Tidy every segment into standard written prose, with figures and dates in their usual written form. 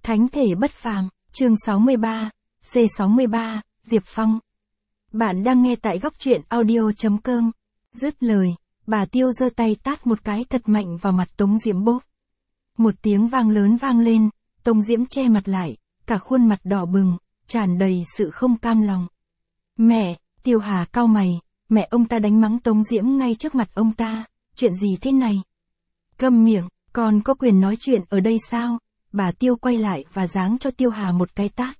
Thánh thể bất phàm, chương 63, C63, Diệp Phong. Bạn đang nghe tại góc truyện audio.com. Dứt lời, bà Tiêu giơ tay tát một cái thật mạnh vào mặt Tống Diễm bốp. Một tiếng vang lớn vang lên, Tống Diễm che mặt lại, cả khuôn mặt đỏ bừng, tràn đầy sự không cam lòng. Mẹ, Tiêu Hà cau mày, mẹ ông ta đánh mắng Tống Diễm ngay trước mặt ông ta, chuyện gì thế này? Câm miệng, con có quyền nói chuyện ở đây sao? Bà Tiêu quay lại và giáng cho Tiêu Hà một cái tát.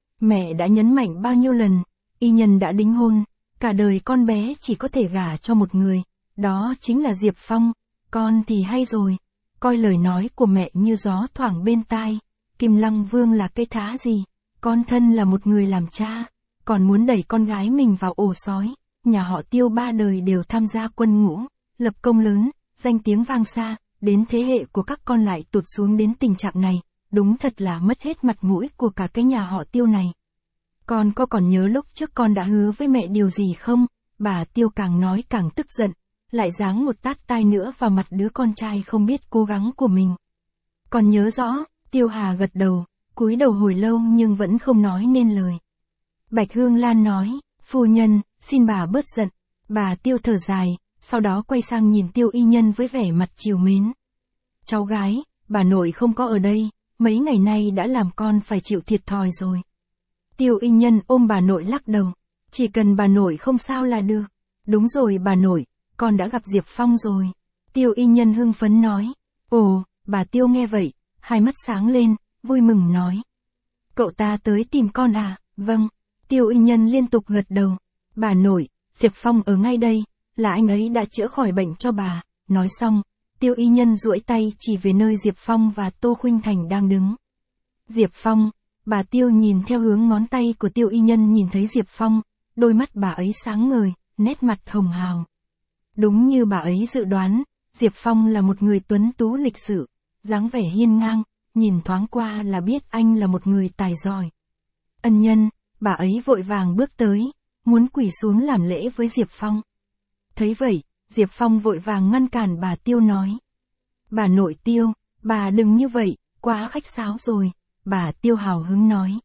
Mẹ đã nhấn mạnh bao nhiêu lần, y nhân đã đính hôn, cả đời con bé chỉ có thể gả cho một người, đó chính là Diệp Phong, con thì hay rồi, coi lời nói của mẹ như gió thoảng bên tai, Kim Lăng Vương là cái thá gì, con thân là một người làm cha, còn muốn đẩy con gái mình vào ổ sói, nhà họ Tiêu 3 đời đều tham gia quân ngũ, lập công lớn, danh tiếng vang xa. Đến thế hệ của các con lại tụt xuống đến tình trạng này, đúng thật là mất hết mặt mũi của cả cái nhà họ Tiêu này. Con có còn nhớ lúc trước con đã hứa với mẹ điều gì không? Bà Tiêu càng nói càng tức giận, lại giáng một tát tai nữa vào mặt đứa con trai không biết cố gắng của mình. Còn nhớ rõ, Tiêu Hà gật đầu, cúi đầu hồi lâu nhưng vẫn không nói nên lời. Bạch Hương Lan nói, phu nhân, xin bà bớt giận. Bà Tiêu thở dài, sau đó quay sang nhìn Tiêu y nhân với vẻ mặt trìu mến. Cháu gái, bà nội không có ở đây, mấy ngày nay đã làm con phải chịu thiệt thòi rồi. Tiêu y nhân ôm bà nội lắc đầu, chỉ cần bà nội không sao là được. Đúng rồi bà nội, con đã gặp Diệp Phong rồi. Tiêu y nhân hưng phấn nói. Ồ, bà Tiêu nghe vậy, hai mắt sáng lên, vui mừng nói. Cậu ta tới tìm con à? Vâng. Tiêu y nhân liên tục gật đầu. Bà nội, Diệp Phong ở ngay đây. Là anh ấy đã chữa khỏi bệnh cho bà. Nói xong, Tiêu y nhân duỗi tay chỉ về nơi Diệp Phong và Tô Khuynh Thành đang đứng. Diệp Phong, bà Tiêu nhìn theo hướng ngón tay của Tiêu y nhân nhìn thấy Diệp Phong, đôi mắt bà ấy sáng ngời, nét mặt hồng hào. Đúng như bà ấy dự đoán, Diệp Phong là một người tuấn tú lịch sự, dáng vẻ hiên ngang, nhìn thoáng qua là biết anh là một người tài giỏi. Ân nhân, bà ấy vội vàng bước tới, muốn quỳ xuống làm lễ với Diệp Phong. Thấy vậy, Diệp Phong vội vàng ngăn cản bà Tiêu nói. Bà nội Tiêu, bà đừng như vậy, quá khách sáo rồi, bà Tiêu hào hứng nói.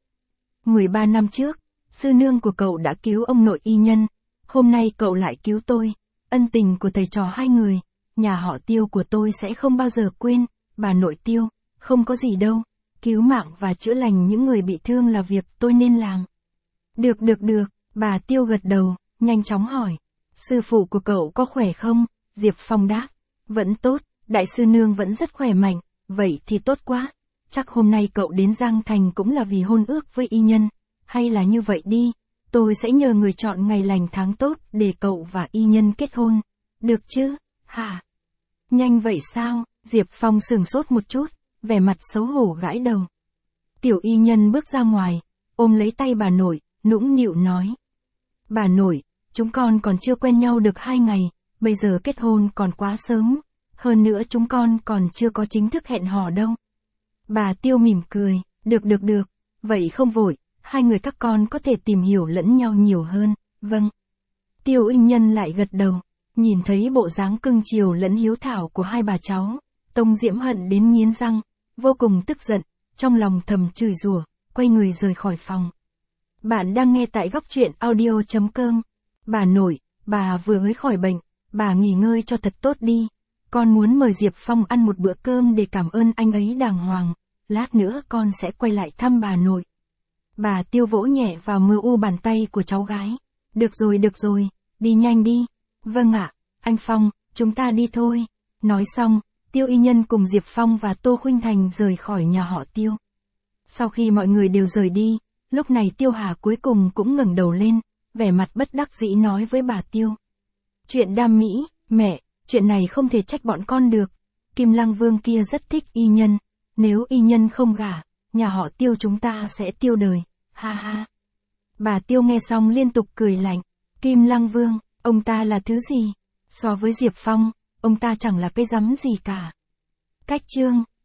13 năm trước, sư nương của cậu đã cứu ông nội y nhân, hôm nay cậu lại cứu tôi, ân tình của thầy trò hai người, nhà họ Tiêu của tôi sẽ không bao giờ quên, bà nội Tiêu, không có gì đâu, cứu mạng và chữa lành những người bị thương là việc tôi nên làm. Được, bà Tiêu gật đầu, nhanh chóng hỏi. Sư phụ của cậu có khỏe không? Diệp Phong đáp. Vẫn tốt, đại sư nương vẫn rất khỏe mạnh, vậy thì tốt quá. Chắc hôm nay cậu đến Giang Thành cũng là vì hôn ước với y nhân. Hay là như vậy đi, tôi sẽ nhờ người chọn ngày lành tháng tốt để cậu và y nhân kết hôn. Được chứ? Hả? Nhanh vậy sao? Diệp Phong sửng sốt một chút, vẻ mặt xấu hổ gãi đầu. Tiểu y nhân bước ra ngoài, ôm lấy tay bà nội, nũng nịu nói. Bà nội, chúng con còn chưa quen nhau được 2 ngày, bây giờ kết hôn còn quá sớm, hơn nữa chúng con còn chưa có chính thức hẹn hò đâu. Bà Tiêu mỉm cười, được, vậy không vội, hai người các con có thể tìm hiểu lẫn nhau nhiều hơn, vâng. Tiêu y nhân lại gật đầu, nhìn thấy bộ dáng cưng chiều lẫn hiếu thảo của hai bà cháu, Tống Diễm hận đến nghiến răng, vô cùng tức giận, trong lòng thầm chửi rủa, quay người rời khỏi phòng. Bạn đang nghe tại góc truyện audio.com. Bà nội, bà vừa mới khỏi bệnh, bà nghỉ ngơi cho thật tốt đi. Con muốn mời Diệp Phong ăn một bữa cơm để cảm ơn anh ấy đàng hoàng. Lát nữa con sẽ quay lại thăm bà nội. Bà Tiêu vỗ nhẹ vào mờ u bàn tay của cháu gái. Được rồi, đi nhanh đi. Vâng ạ, anh Phong, chúng ta đi thôi. Nói xong, Tiêu y nhân cùng Diệp Phong và Tô Khuynh Thành rời khỏi nhà họ Tiêu. Sau khi mọi người đều rời đi, lúc này Tiêu Hà cuối cùng cũng ngẩng đầu lên, vẻ mặt bất đắc dĩ nói với bà Tiêu. Chuyện đam mỹ, mẹ, chuyện này không thể trách bọn con được. Kim Lăng Vương kia rất thích y nhân, nếu y nhân không gả, nhà họ Tiêu chúng ta sẽ tiêu đời, ha ha. Bà Tiêu nghe xong liên tục cười lạnh. Kim Lăng Vương, ông ta là thứ gì? So với Diệp Phong, ông ta chẳng là cái rắm gì cả. Cách chương